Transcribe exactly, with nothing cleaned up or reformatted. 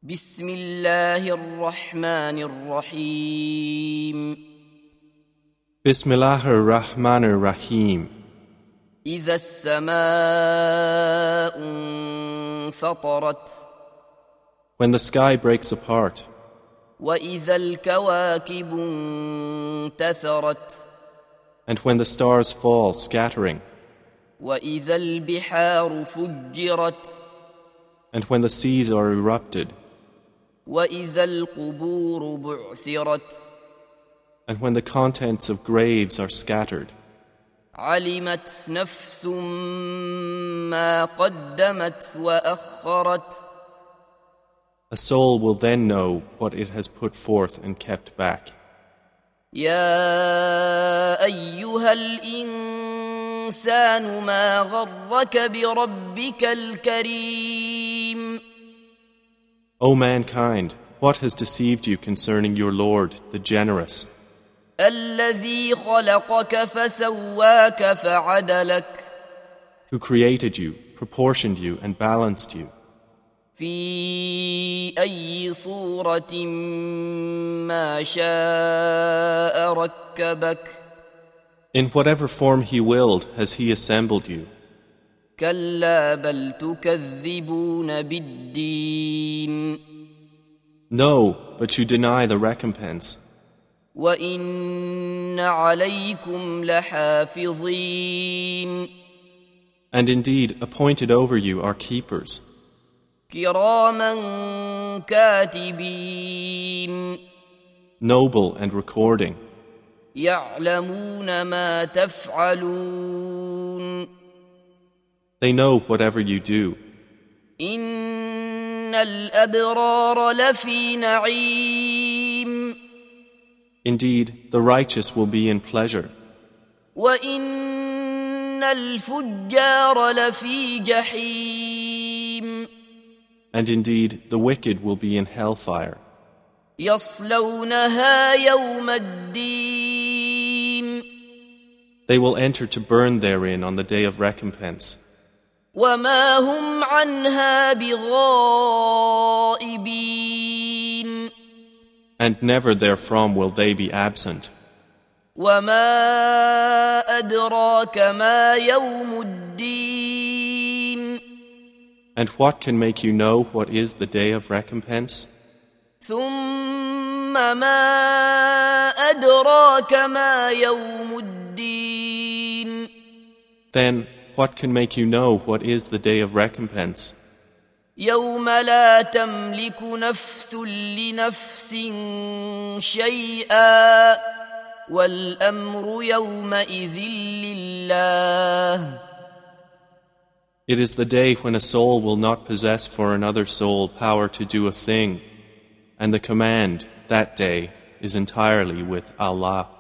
بسم الله الرحمن الرحيم Bismillahir Rahmanir Rahim. إذا السماء انفطرت When the sky breaks apart, وإذا الكواكب انتثرت and when the stars fall scattering, وإذا البحار فجرت and when the seas are erupted, وإذا القبور بعثرت and when the contents of graves are scattered, علمت نفس ما قدمت وأخرت a soul will then know what it has put forth and kept back. يا أيها الإنسان ما غرك بربك الكريم O mankind, what has deceived you concerning your Lord, the generous, الذي خلقك فسواك فعدلك who created you, proportioned you, and balanced you, في أي صورة ما شاء ركبك in whatever form He willed has He assembled you. كلا بل تكذبون بالدين No, but you deny the recompense. وإن عليكم لحافظين And indeed, appointed over you are keepers, كراما كاتبين noble and recording, يعلمون ما تفعلون they know whatever you do. إن الأبرار لفي نعيم Indeed, the righteous will be in pleasure, وإن الفجار لفي جحيم and indeed, the wicked will be in hellfire. يصلونها يوم الدين They will enter to burn therein on the day of recompense, وما هم عنها بغائبين and never therefrom will they be absent. وما أدراك ما يوم الدين And what can make you know what is the day of recompense? ثم ما أدراك ما يوم الدين Then, what can make you know what is the day of recompense? يوم لا تملك نفس لنفس شيئا والأمر يومئذ لله It is the day when a soul will not possess for another soul power to do a thing, and the command, that day, is entirely with Allah.